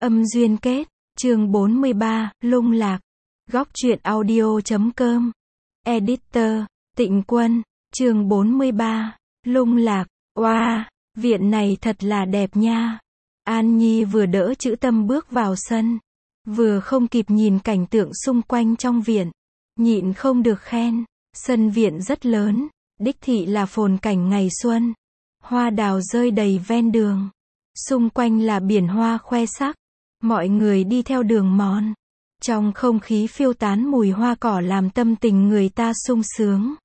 Âm duyên kết, chương 43, lung lạc. Góc truyện audio.com. Editor, Tịnh Quân, chương 43, lung lạc. Oa, viện này thật là đẹp nha. An Nhi vừa đỡ Trữ Tâm bước vào sân, vừa không kịp nhìn cảnh tượng xung quanh trong viện, nhịn không được khen, sân viện rất lớn, đích thị là phồn cảnh ngày xuân. Hoa đào rơi đầy ven đường, xung quanh là biển hoa khoe sắc, mọi người đi theo đường mòn, trong không khí phiêu tán mùi hoa cỏ làm tâm tình người ta sung sướng.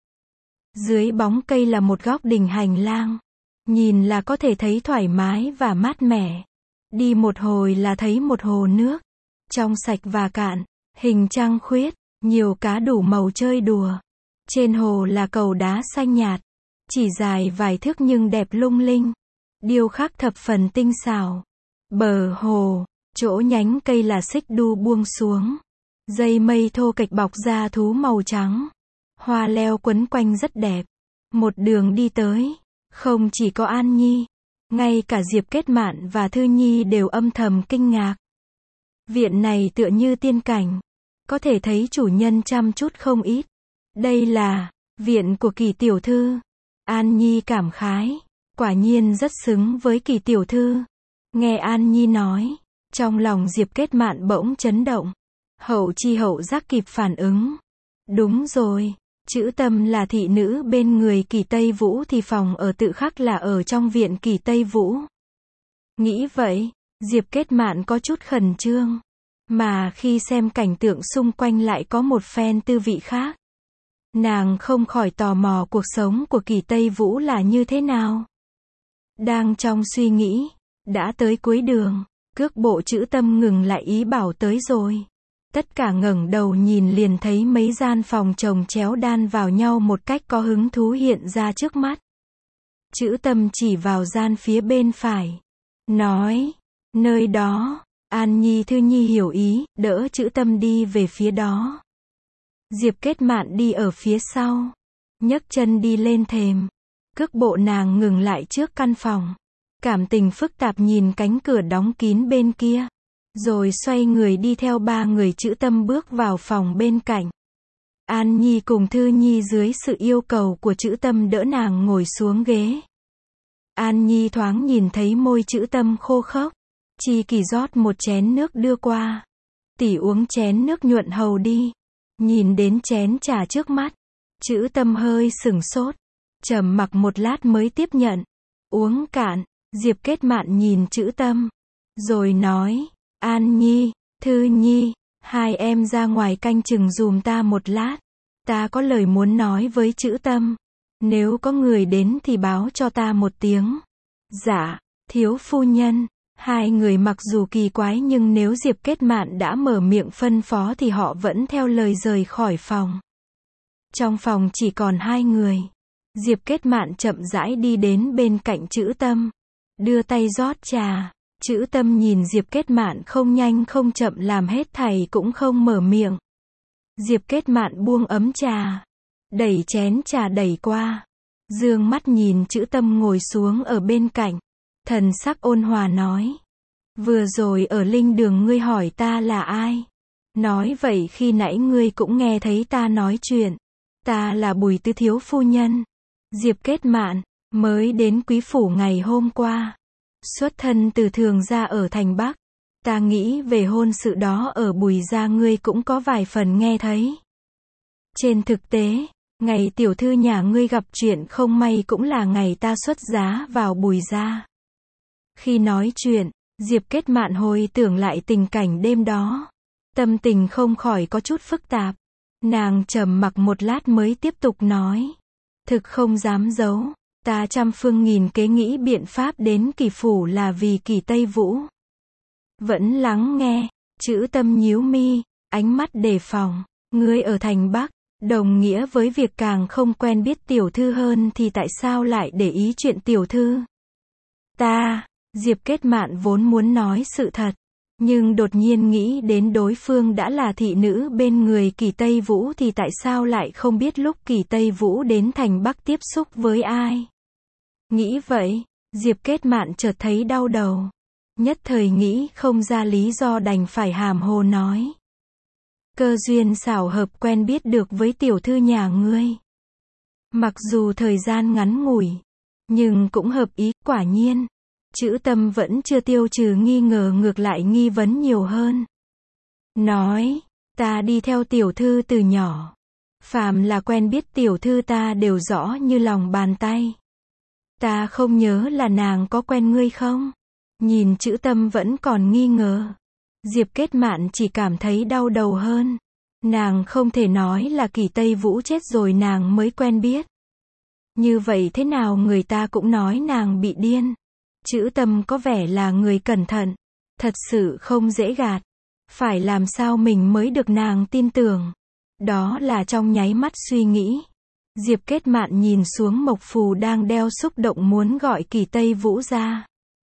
Dưới bóng cây là một góc đình hành lang, nhìn là có thể thấy thoải mái và mát mẻ. Đi một hồi là thấy một hồ nước, trong sạch và cạn, hình trăng khuyết, nhiều cá đủ màu chơi đùa. Trên hồ là cầu đá xanh nhạt, chỉ dài vài thước nhưng đẹp lung linh, điêu khắc thập phần tinh xảo. Bờ hồ, chỗ nhánh cây là xích đu buông xuống, dây mây thô kệch bọc ra thú màu trắng, hoa leo quấn quanh rất đẹp. Một đường đi tới, không chỉ có An Nhi, ngay cả Diệp Kết Mạn và Thư Nhi đều âm thầm kinh ngạc. Viện này tựa như tiên cảnh, có thể thấy chủ nhân chăm chút không ít. Đây là viện của Kỳ tiểu thư. An Nhi cảm khái, quả nhiên rất xứng với Kỳ tiểu thư. Nghe An Nhi nói, trong lòng Diệp Kết Mạn bỗng chấn động. Hậu chi hậu giác kịp phản ứng. Đúng rồi, Trữ Tâm là thị nữ bên người Kỳ Tây Vũ thì phòng ở tự khắc là ở trong viện Kỳ Tây Vũ. Nghĩ vậy, Diệp Kết Mạn có chút khẩn trương, mà khi xem cảnh tượng xung quanh lại có một phen tư vị khác. Nàng không khỏi tò mò cuộc sống của Kỳ Tây Vũ là như thế nào. Đang trong suy nghĩ, đã tới cuối đường, cước bộ Trữ Tâm ngừng lại ý bảo tới rồi. Tất cả ngẩng đầu nhìn liền thấy mấy gian phòng chồng chéo đan vào nhau một cách có hứng thú hiện ra trước mắt. Trữ Tâm chỉ vào gian phía bên phải, nói, nơi đó. An Nhi Thư Nhi hiểu ý, đỡ Trữ Tâm đi về phía đó. Diệp Kết Mạn đi ở phía sau, nhấc chân đi lên thềm, cước bộ nàng ngừng lại trước căn phòng, cảm tình phức tạp nhìn cánh cửa đóng kín bên kia, rồi xoay người đi theo ba người Trữ Tâm bước vào phòng bên cạnh. An Nhi cùng Thư Nhi dưới sự yêu cầu của Trữ Tâm đỡ nàng ngồi xuống ghế. An Nhi thoáng nhìn thấy môi Trữ Tâm khô khốc, Chi Kỳ rót một chén nước đưa qua. Tỷ uống chén nước nhuận hầu đi. Nhìn đến chén trà trước mắt, Trữ Tâm hơi sửng sốt, trầm mặc một lát mới tiếp nhận. Uống cạn. Diệp Kết Mạn nhìn Trữ Tâm, rồi nói, An Nhi, Thư Nhi, hai em ra ngoài canh chừng dùm ta một lát. Ta có lời muốn nói với Trữ Tâm. Nếu có người đến thì báo cho ta một tiếng. Dạ, thiếu phu nhân. Hai người mặc dù kỳ quái nhưng nếu Diệp Kết Mạn đã mở miệng phân phó thì họ vẫn theo lời rời khỏi phòng. Trong phòng chỉ còn hai người. Diệp Kết Mạn chậm rãi đi đến bên cạnh Trữ Tâm, đưa tay rót trà. Trữ Tâm nhìn Diệp Kết Mạn không nhanh không chậm làm hết thảy cũng không mở miệng. Diệp Kết Mạn buông ấm trà, đẩy chén trà đẩy qua, dương mắt nhìn Trữ Tâm ngồi xuống ở bên cạnh, thần sắc ôn hòa nói, vừa rồi ở linh đường ngươi hỏi ta là ai. Nói vậy khi nãy ngươi cũng nghe thấy ta nói chuyện. Ta là Bùi Tứ thiếu phu nhân, Diệp Kết Mạn, mới đến quý phủ ngày hôm qua. Xuất thân từ Thường gia ở thành Bắc. Ta nghĩ về hôn sự đó ở Bùi gia ngươi cũng có vài phần nghe thấy. Trên thực tế, ngày tiểu thư nhà ngươi gặp chuyện không may cũng là ngày ta xuất giá vào Bùi gia. Khi nói chuyện, Diệp Kết Mạn hồi tưởng lại tình cảnh đêm đó. Tâm tình không khỏi có chút phức tạp. Nàng trầm mặc một lát mới tiếp tục nói. Thực không dám giấu, ta trăm phương nghìn kế nghĩ biện pháp đến Kỳ phủ là vì Kỳ Tây Vũ. Vẫn lắng nghe, Trữ Tâm nhíu mi, ánh mắt đề phòng. Ngươi ở thành Bắc, đồng nghĩa với việc càng không quen biết tiểu thư hơn thì tại sao lại để ý chuyện tiểu thư? Diệp Kết Mạn vốn muốn nói sự thật, nhưng đột nhiên nghĩ đến đối phương đã là thị nữ bên người Kỳ Tây Vũ thì tại sao lại không biết lúc Kỳ Tây Vũ đến thành Bắc tiếp xúc với ai. Nghĩ vậy, Diệp Kết Mạn chợt thấy đau đầu. Nhất thời nghĩ không ra lý do đành phải hàm hồ nói. Cơ duyên xảo hợp quen biết được với tiểu thư nhà ngươi. Mặc dù thời gian ngắn ngủi, nhưng cũng hợp ý, quả nhiên. Trữ Tâm vẫn chưa tiêu trừ nghi ngờ, ngược lại nghi vấn nhiều hơn. Nói, ta đi theo tiểu thư từ nhỏ. Phàm là quen biết tiểu thư ta đều rõ như lòng bàn tay. Ta không nhớ là nàng có quen ngươi không? Nhìn Trữ Tâm vẫn còn nghi ngờ. Diệp Kết Mạn chỉ cảm thấy đau đầu hơn. Nàng không thể nói là Kỷ Tây Vũ chết rồi nàng mới quen biết. Như vậy thế nào người ta cũng nói nàng bị điên. Trữ Tâm có vẻ là người cẩn thận. Thật sự không dễ gạt. Phải làm sao mình mới được nàng tin tưởng. Đó là trong nháy mắt suy nghĩ. Diệp Kết Mạn nhìn xuống Mộc Phù đang đeo, xúc động muốn gọi Kỷ Tây Vũ ra.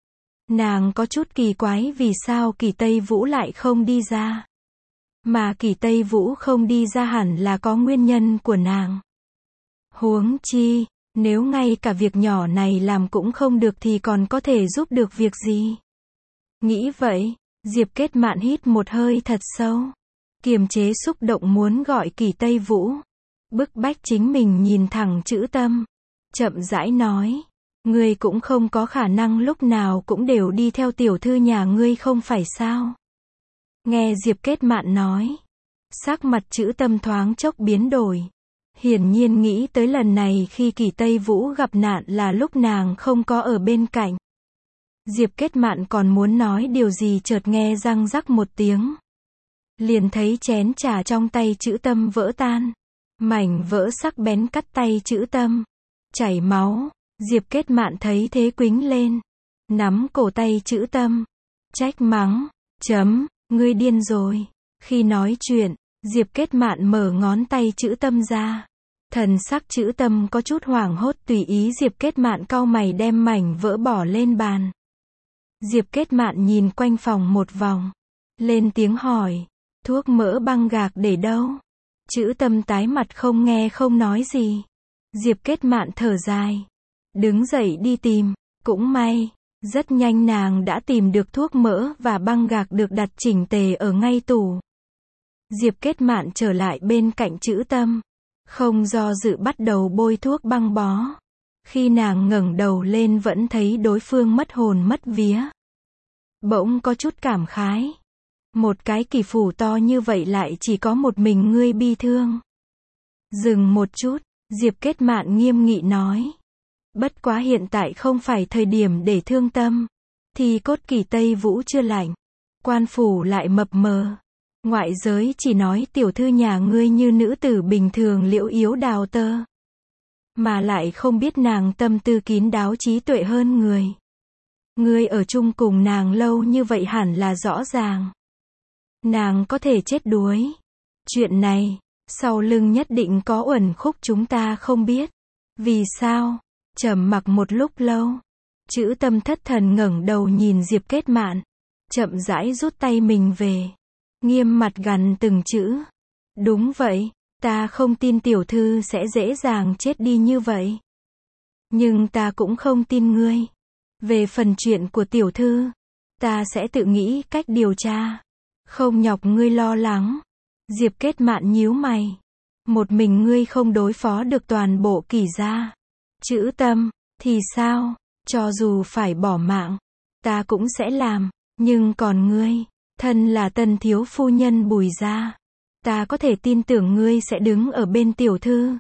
Nàng có chút kỳ quái vì sao Kỷ Tây Vũ lại không đi ra. Mà Kỷ Tây Vũ không đi ra hẳn là có nguyên nhân của nàng. Huống chi, nếu ngay cả việc nhỏ này làm cũng không được thì còn có thể giúp được việc gì. Nghĩ vậy, Diệp Kết Mạn hít một hơi thật sâu. Kiềm chế xúc động muốn gọi Kỷ Tây Vũ. Bức bách chính mình nhìn thẳng Trữ Tâm. Chậm rãi nói. Ngươi cũng không có khả năng lúc nào cũng đều đi theo tiểu thư nhà ngươi không phải sao? Nghe Diệp Kết Mạn nói. Sắc mặt Trữ Tâm thoáng chốc biến đổi. Hiển nhiên nghĩ tới lần này khi Kỷ Tây Vũ gặp nạn là lúc nàng không có ở bên cạnh. Diệp Kết Mạn còn muốn nói điều gì chợt nghe răng rắc một tiếng. Liền thấy chén trà trong tay Trữ Tâm vỡ tan. Mảnh vỡ sắc bén cắt tay Trữ Tâm. Chảy máu. Diệp Kết Mạn thấy thế quĩnh lên. Nắm cổ tay Trữ Tâm. Trách mắng. Ngươi điên rồi. Khi nói chuyện, Diệp Kết Mạn mở ngón tay Trữ Tâm ra. Thần sắc Trữ Tâm có chút hoảng hốt, tùy ý Diệp Kết Mạn cau mày đem mảnh vỡ bỏ lên bàn. Diệp Kết Mạn nhìn quanh phòng một vòng. Lên tiếng hỏi. Thuốc mỡ băng gạc để đâu? Trữ Tâm tái mặt không nghe không nói gì. Diệp Kết Mạn thở dài. Đứng dậy đi tìm. Cũng may, rất nhanh nàng đã tìm được thuốc mỡ và băng gạc được đặt chỉnh tề ở ngay tủ. Diệp Kết Mạn trở lại bên cạnh Trữ Tâm. Không do dự bắt đầu bôi thuốc băng bó. Khi nàng ngẩng đầu lên vẫn thấy đối phương mất hồn mất vía. Bỗng có chút cảm khái. Một cái kỳ phủ to như vậy lại chỉ có một mình ngươi bi thương. Dừng một chút, Diệp Kết Mạn nghiêm nghị nói. Bất quá hiện tại không phải thời điểm để thương tâm. Thì cốt Kỷ Tây Vũ chưa lạnh. Quan phủ lại mập mờ. Ngoại giới chỉ nói tiểu thư nhà ngươi như nữ tử bình thường liễu yếu đào tơ. Mà lại không biết nàng tâm tư kín đáo trí tuệ hơn người. Ngươi ở chung cùng nàng lâu như vậy hẳn là rõ ràng. Nàng có thể chết đuối. Chuyện này, sau lưng nhất định có uẩn khúc chúng ta không biết. Vì sao? Trầm mặc một lúc lâu. Trữ Tâm thất thần ngẩng đầu nhìn Diệp Kết Mạn. Chậm rãi rút tay mình về. Nghiêm mặt gằn từng chữ. Đúng vậy, ta không tin tiểu thư sẽ dễ dàng chết đi như vậy. Nhưng ta cũng không tin ngươi. Về phần chuyện của tiểu thư, ta sẽ tự nghĩ cách điều tra. Không nhọc ngươi lo lắng. Diệp Kết Mạn nhíu mày. Một mình ngươi không đối phó được toàn bộ Kỷ gia. Trữ Tâm, thì sao? Cho dù phải bỏ mạng, ta cũng sẽ làm. Nhưng còn ngươi, thân là tân thiếu phu nhân Bùi gia, ta có thể tin tưởng ngươi sẽ đứng ở bên tiểu thư.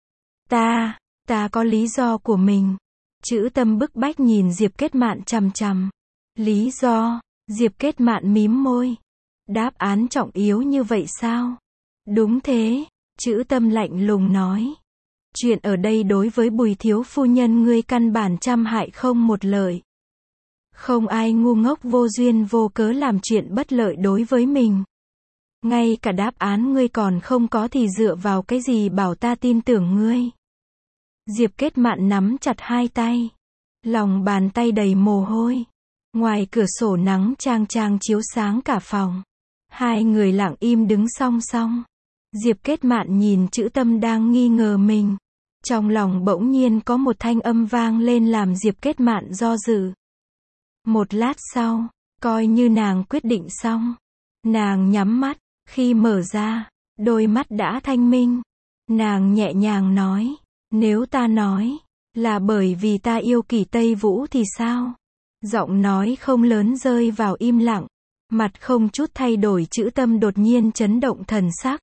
Ta có lý do của mình. Trữ Tâm bức bách nhìn Diệp Kết Mạn chằm chằm. Lý do? Diệp Kết Mạn mím môi. Đáp án trọng yếu như vậy sao? Đúng thế, Trữ Tâm lạnh lùng nói. Chuyện ở đây đối với Bùi thiếu phu nhân ngươi căn bản trăm hại không một lợi. Không ai ngu ngốc vô duyên vô cớ làm chuyện bất lợi đối với mình. Ngay cả đáp án ngươi còn không có thì dựa vào cái gì bảo ta tin tưởng ngươi? Diệp Kết Mạn nắm chặt hai tay. Lòng bàn tay đầy mồ hôi. Ngoài cửa sổ nắng chang chang chiếu sáng cả phòng. Hai người lặng im đứng song song. Diệp Kết Mạn nhìn Trữ Tâm đang nghi ngờ mình. Trong lòng bỗng nhiên có một thanh âm vang lên làm Diệp Kết Mạn do dự. Một lát sau, Coi như nàng quyết định xong. Nàng nhắm mắt, khi mở ra, đôi mắt đã thanh minh. Nàng nhẹ nhàng nói, nếu ta nói, là bởi vì ta yêu Kỷ Tây Vũ thì sao? Giọng nói không lớn rơi vào im lặng. Mặt không chút thay đổi Trữ Tâm đột nhiên chấn động thần sắc.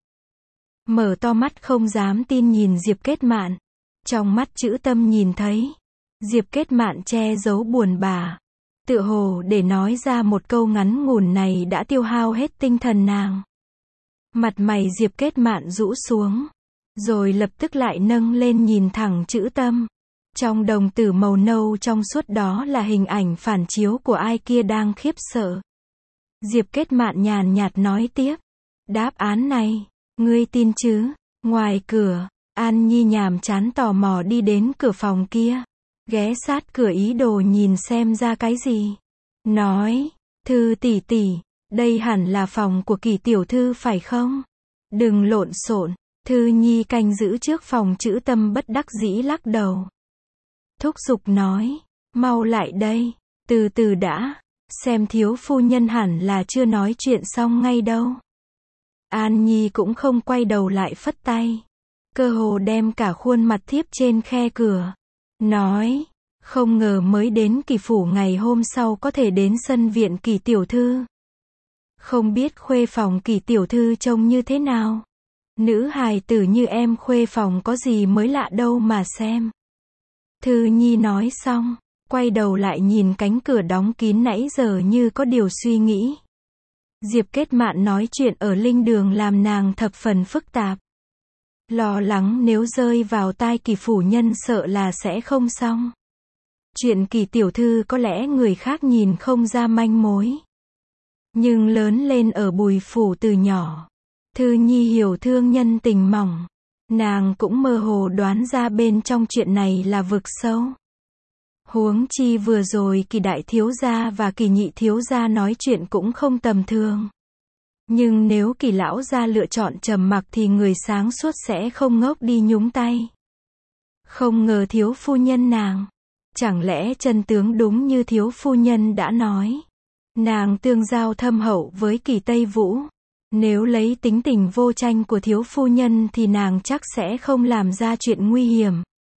Mở to mắt không dám tin nhìn Diệp Kết Mạn. Trong mắt Trữ Tâm nhìn thấy, Diệp Kết Mạn che giấu buồn bã. Tựa hồ để nói ra một câu ngắn ngủn này đã tiêu hao hết tinh thần nàng. Mặt mày Diệp Kết Mạn rũ xuống, rồi lập tức lại nâng lên nhìn thẳng Trữ Tâm. Trong đồng tử màu nâu trong suốt đó là hình ảnh phản chiếu của ai kia đang khiếp sợ. Diệp Kết Mạn nhàn nhạt nói tiếp, đáp án này, ngươi tin chứ? Ngoài cửa, An Nhi nhàm chán tò mò đi đến cửa phòng kia, ghé sát cửa ý đồ nhìn xem ra cái gì. Nói, Thư tỷ tỷ, đây hẳn là phòng của Kỷ tiểu thư phải không? Đừng lộn xộn. Thư Nhi canh giữ trước phòng Trữ Tâm bất đắc dĩ lắc đầu. Thúc giục nói, mau lại đây, từ từ đã, xem thiếu phu nhân hẳn là chưa nói chuyện xong ngay đâu. An Nhi cũng không quay đầu lại phất tay, cơ hồ đem cả khuôn mặt thiếp trên khe cửa. Nói, không ngờ mới đến Kỷ phủ ngày hôm sau có thể đến sân viện Kỷ tiểu thư. Không biết khuê phòng Kỷ tiểu thư trông như thế nào? Nữ hài tử như em khuê phòng có gì mới lạ đâu mà xem. Thư Nhi nói xong, quay đầu lại nhìn cánh cửa đóng kín nãy giờ như có điều suy nghĩ. Diệp Kết Mạn nói chuyện ở linh đường làm nàng thập phần phức tạp. Lo lắng nếu rơi vào tai Kỷ phủ nhân sợ là sẽ không xong. Chuyện Kỷ tiểu thư có lẽ người khác nhìn không ra manh mối. Nhưng lớn lên ở Bùi phủ từ nhỏ, Thư Nhi hiểu thương nhân tình mỏng. Nàng cũng mơ hồ đoán ra bên trong chuyện này là vực sâu. Huống chi vừa rồi Kỷ đại thiếu gia và Kỷ nhị thiếu gia nói chuyện cũng không tầm thường. Nhưng nếu Kỷ lão gia lựa chọn trầm mặc thì người sáng suốt sẽ không ngốc đi nhúng tay. Không ngờ thiếu phu nhân nàng. Chẳng lẽ chân tướng đúng như thiếu phu nhân đã nói. Nàng tương giao thâm hậu với Kỷ Tây Vũ. Nếu lấy tính tình vô tranh của thiếu phu nhân thì nàng chắc sẽ không làm ra chuyện nguy hiểm.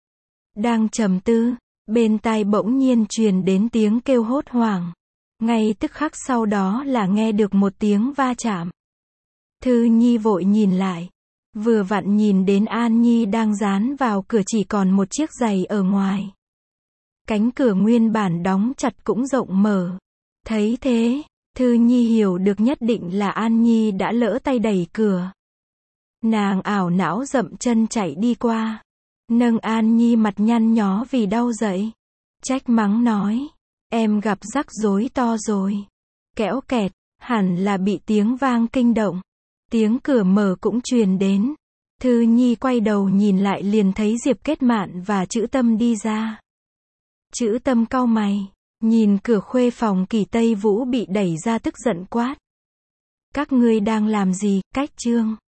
Đang trầm tư, bên tai bỗng nhiên truyền đến tiếng kêu hốt hoảng. Ngay tức khắc sau đó là nghe được một tiếng va chạm. Thư Nhi vội nhìn lại. Vừa vặn nhìn đến An Nhi đang dán vào cửa chỉ còn một chiếc giày ở ngoài. Cánh cửa nguyên bản đóng chặt cũng rộng mở. Thấy thế, Thư Nhi hiểu được nhất định là An Nhi đã lỡ tay đẩy cửa. Nàng ảo não dậm chân chạy đi qua. Nâng An Nhi mặt nhăn nhó vì đau dậy. Trách mắng nói, em gặp rắc rối to rồi. Kẽo kẹt, hẳn là bị tiếng vang kinh động. Tiếng cửa mở cũng truyền đến. Thư Nhi quay đầu nhìn lại liền thấy Diệp Kết Mạn và Trữ Tâm đi ra. Trữ Tâm cau mày, nhìn cửa khuê phòng Kỷ Tây Vũ bị đẩy ra tức giận quát. Các ngươi đang làm gì? Cách chương